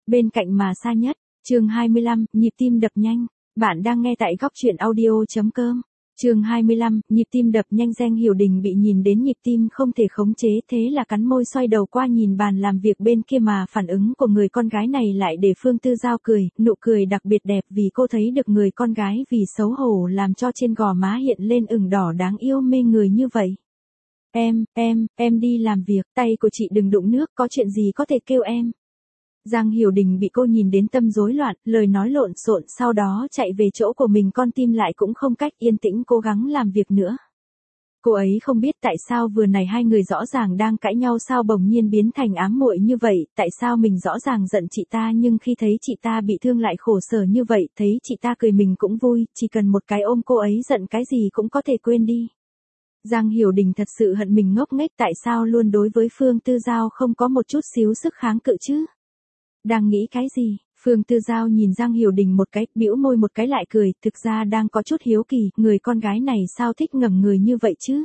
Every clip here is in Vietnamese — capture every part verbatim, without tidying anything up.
Bên cạnh mà xa nhất, chương hai mươi lăm, nhịp tim đập nhanh. Bạn đang nghe tại góc truyện audio.com. Chương hai mươi lăm, nhịp tim đập nhanh. Giang Hiểu Đình bị nhìn đến nhịp tim không thể khống chế, thế là cắn môi xoay đầu qua nhìn bàn làm việc bên kia, mà phản ứng của người con gái này lại để Phương Tư Giao cười, nụ cười đặc biệt đẹp vì cô thấy được người con gái vì xấu hổ làm cho trên gò má hiện lên ửng đỏ đáng yêu mê người như vậy. Em, em, em đi làm việc, tay của chị đừng đụng nước, có chuyện gì có thể kêu em. Giang Hiểu Đình bị cô nhìn đến tâm rối loạn, lời nói lộn xộn, sau đó chạy về chỗ của mình, con tim lại cũng không cách yên tĩnh cố gắng làm việc nữa. Cô ấy không biết tại sao vừa này hai người rõ ràng đang cãi nhau sao bỗng nhiên biến thành ám muội như vậy, tại sao mình rõ ràng giận chị ta nhưng khi thấy chị ta bị thương lại khổ sở như vậy, thấy chị ta cười mình cũng vui, chỉ cần một cái ôm cô ấy giận cái gì cũng có thể quên đi. Giang Hiểu Đình thật sự hận mình ngốc nghếch, tại sao luôn đối với Phương Tư Giao không có một chút xíu sức kháng cự chứ? Đang nghĩ cái gì? Phương Tư Giao nhìn Giang Hiểu Đình một cái, bĩu môi một cái lại cười, thực ra đang có chút hiếu kỳ, người con gái này sao thích ngẩng người như vậy chứ?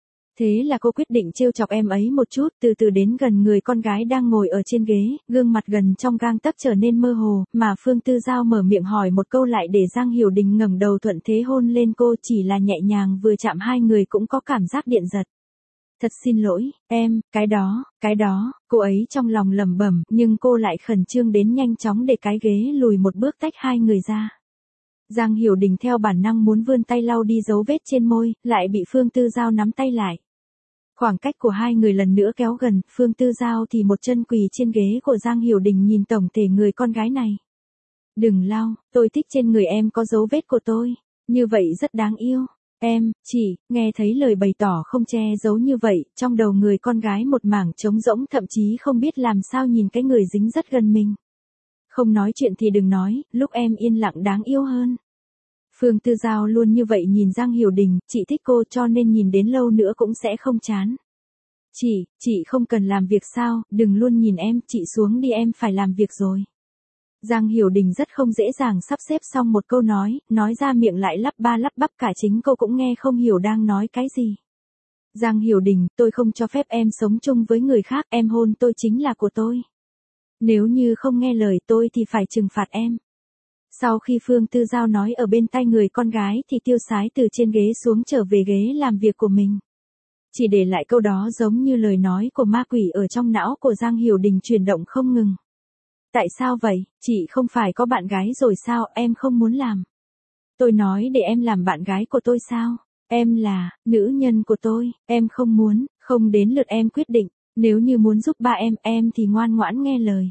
Thế là cô quyết định trêu chọc em ấy một chút, từ từ đến gần người con gái đang ngồi ở trên ghế, gương mặt gần trong gang tấc trở nên mơ hồ, mà Phương Tư Giao mở miệng hỏi một câu lại để Giang Hiểu Đình ngẩng đầu thuận thế hôn lên cô, chỉ là nhẹ nhàng vừa chạm hai người cũng có cảm giác điện giật. Thật xin lỗi, em, cái đó, cái đó, cô ấy trong lòng lẩm bẩm, nhưng cô lại khẩn trương đến nhanh chóng để cái ghế lùi một bước tách hai người ra. Giang Hiểu Đình theo bản năng muốn vươn tay lau đi dấu vết trên môi, lại bị Phương Tư Giao nắm tay lại. Khoảng cách của hai người lần nữa kéo gần, Phương Tư Giao thì một chân quỳ trên ghế của Giang Hiểu Đình nhìn tổng thể người con gái này. Đừng lau, tôi thích trên người em có dấu vết của tôi, như vậy rất đáng yêu. Em, chị, nghe thấy lời bày tỏ không che giấu như vậy, trong đầu người con gái một mảng trống rỗng, thậm chí không biết làm sao nhìn cái người dính rất gần mình. Không nói chuyện thì đừng nói, lúc em yên lặng đáng yêu hơn. Phương Tư Giao luôn như vậy nhìn Giang Hiểu Đình, chị thích cô cho nên nhìn đến lâu nữa cũng sẽ không chán. Chị, chị không cần làm việc sao, đừng luôn nhìn em, chị xuống đi, em phải làm việc rồi. Giang Hiểu Đình rất không dễ dàng sắp xếp xong một câu nói, nói ra miệng lại lắp ba lắp bắp, cả chính cô cũng nghe không hiểu đang nói cái gì. Giang Hiểu Đình, tôi không cho phép em sống chung với người khác, em hôn tôi chính là của tôi. Nếu như không nghe lời tôi thì phải trừng phạt em. Sau khi Phương Tư Giao nói ở bên tai người con gái thì tiêu sái từ trên ghế xuống trở về ghế làm việc của mình. Chỉ để lại câu đó giống như lời nói của ma quỷ ở trong não của Giang Hiểu Đình chuyển động không ngừng. Tại sao vậy, chị không phải có bạn gái rồi sao, em không muốn làm. Tôi nói để em làm bạn gái của tôi sao, em là nữ nhân của tôi, em không muốn, không đến lượt em quyết định, nếu như muốn giúp ba em, em thì ngoan ngoãn nghe lời.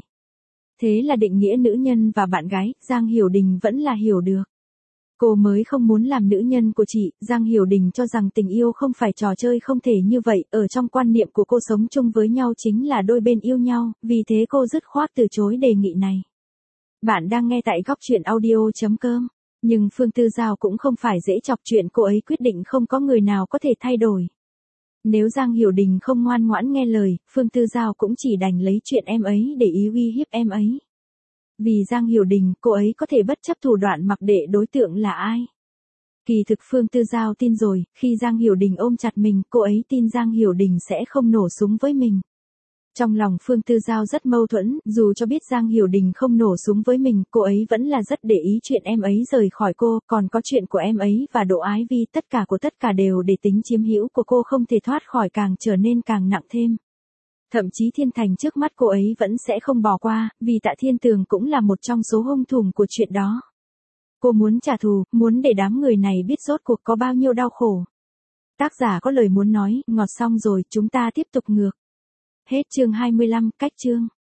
Thế là định nghĩa nữ nhân và bạn gái, Giang Hiểu Đình vẫn là hiểu được. Cô mới không muốn làm nữ nhân của chị, Giang Hiểu Đình cho rằng tình yêu không phải trò chơi không thể như vậy, ở trong quan niệm của cô sống chung với nhau chính là đôi bên yêu nhau, vì thế cô dứt khoát từ chối đề nghị này. Bạn đang nghe tại góc truyện audio.com, nhưng Phương Tư Giao cũng không phải dễ chọc, chuyện cô ấy quyết định không có người nào có thể thay đổi. Nếu Giang Hiểu Đình không ngoan ngoãn nghe lời, Phương Tư Giao cũng chỉ đành lấy chuyện em ấy để ý uy hiếp em ấy. Vì Giang Hiểu Đình, cô ấy có thể bất chấp thủ đoạn mặc kệ đối tượng là ai. Kỳ thực Phương Tư Giao tin rồi, khi Giang Hiểu Đình ôm chặt mình, cô ấy tin Giang Hiểu Đình sẽ không nổ súng với mình. Trong lòng Phương Tư Giao rất mâu thuẫn, dù cho biết Giang Hiểu Đình không nổ súng với mình, cô ấy vẫn là rất để ý chuyện em ấy rời khỏi cô, còn có chuyện của em ấy và Đỗ Ái Vi, tất cả của tất cả đều để tính chiếm hữu của cô không thể thoát khỏi, càng trở nên càng nặng thêm. Thậm chí Thiên Thành trước mắt cô ấy vẫn sẽ không bỏ qua, vì Tạ Thiên Tường cũng là một trong số hung thủ của chuyện đó. Cô muốn trả thù, muốn để đám người này biết rốt cuộc có bao nhiêu đau khổ. Tác giả có lời muốn nói, ngọt xong rồi, chúng ta tiếp tục ngược. Hết chương hai mươi lăm, cách chương.